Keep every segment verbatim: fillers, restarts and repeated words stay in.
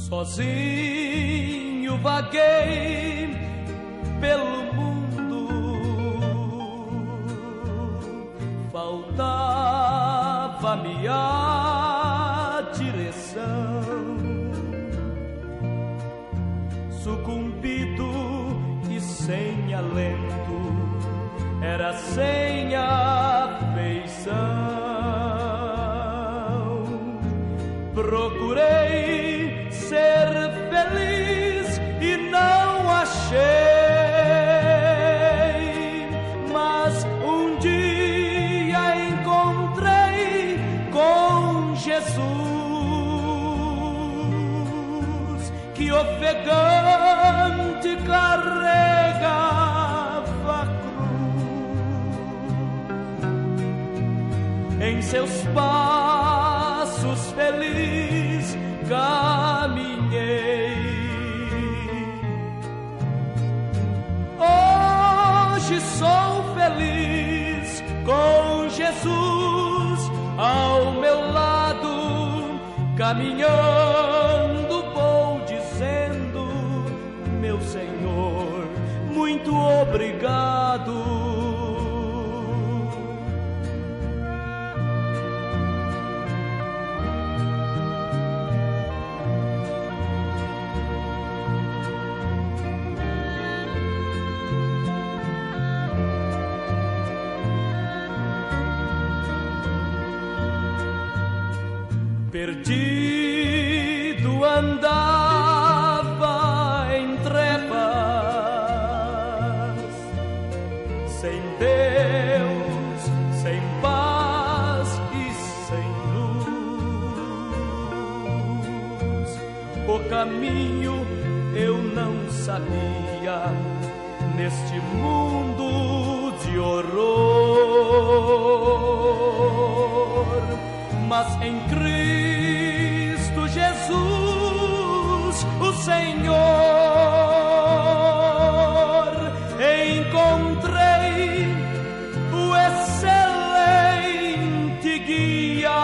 Sozinho vaguei pelo mundo, faltava-me a direção. Sucumbido e sem alento, era sem afeição. Procurei ser feliz e não achei, mas um dia encontrei com Jesus, que ofegante carregava a cruz. Em seus passos feliz caminhei. Hoje sou feliz com Jesus ao meu lado, caminhando vou dizendo: meu Senhor, muito obrigado. Perdido andava em trevas, sem Deus, sem paz e sem luz. O caminho eu não sabia neste mundo de horror, mas em Cristo Jesus, o Senhor, encontrei o excelente guia.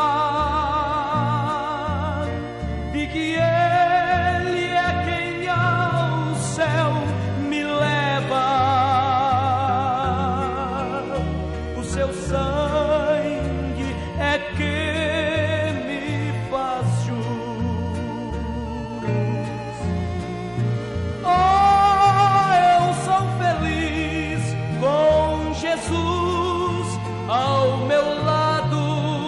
Vi que Ele é quem ao céu me leva. O seu sangue é que me faz jus. Oh, eu sou feliz com Jesus ao meu lado,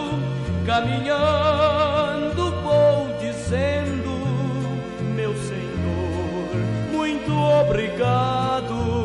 caminhando vou dizendo: meu Senhor, muito obrigado.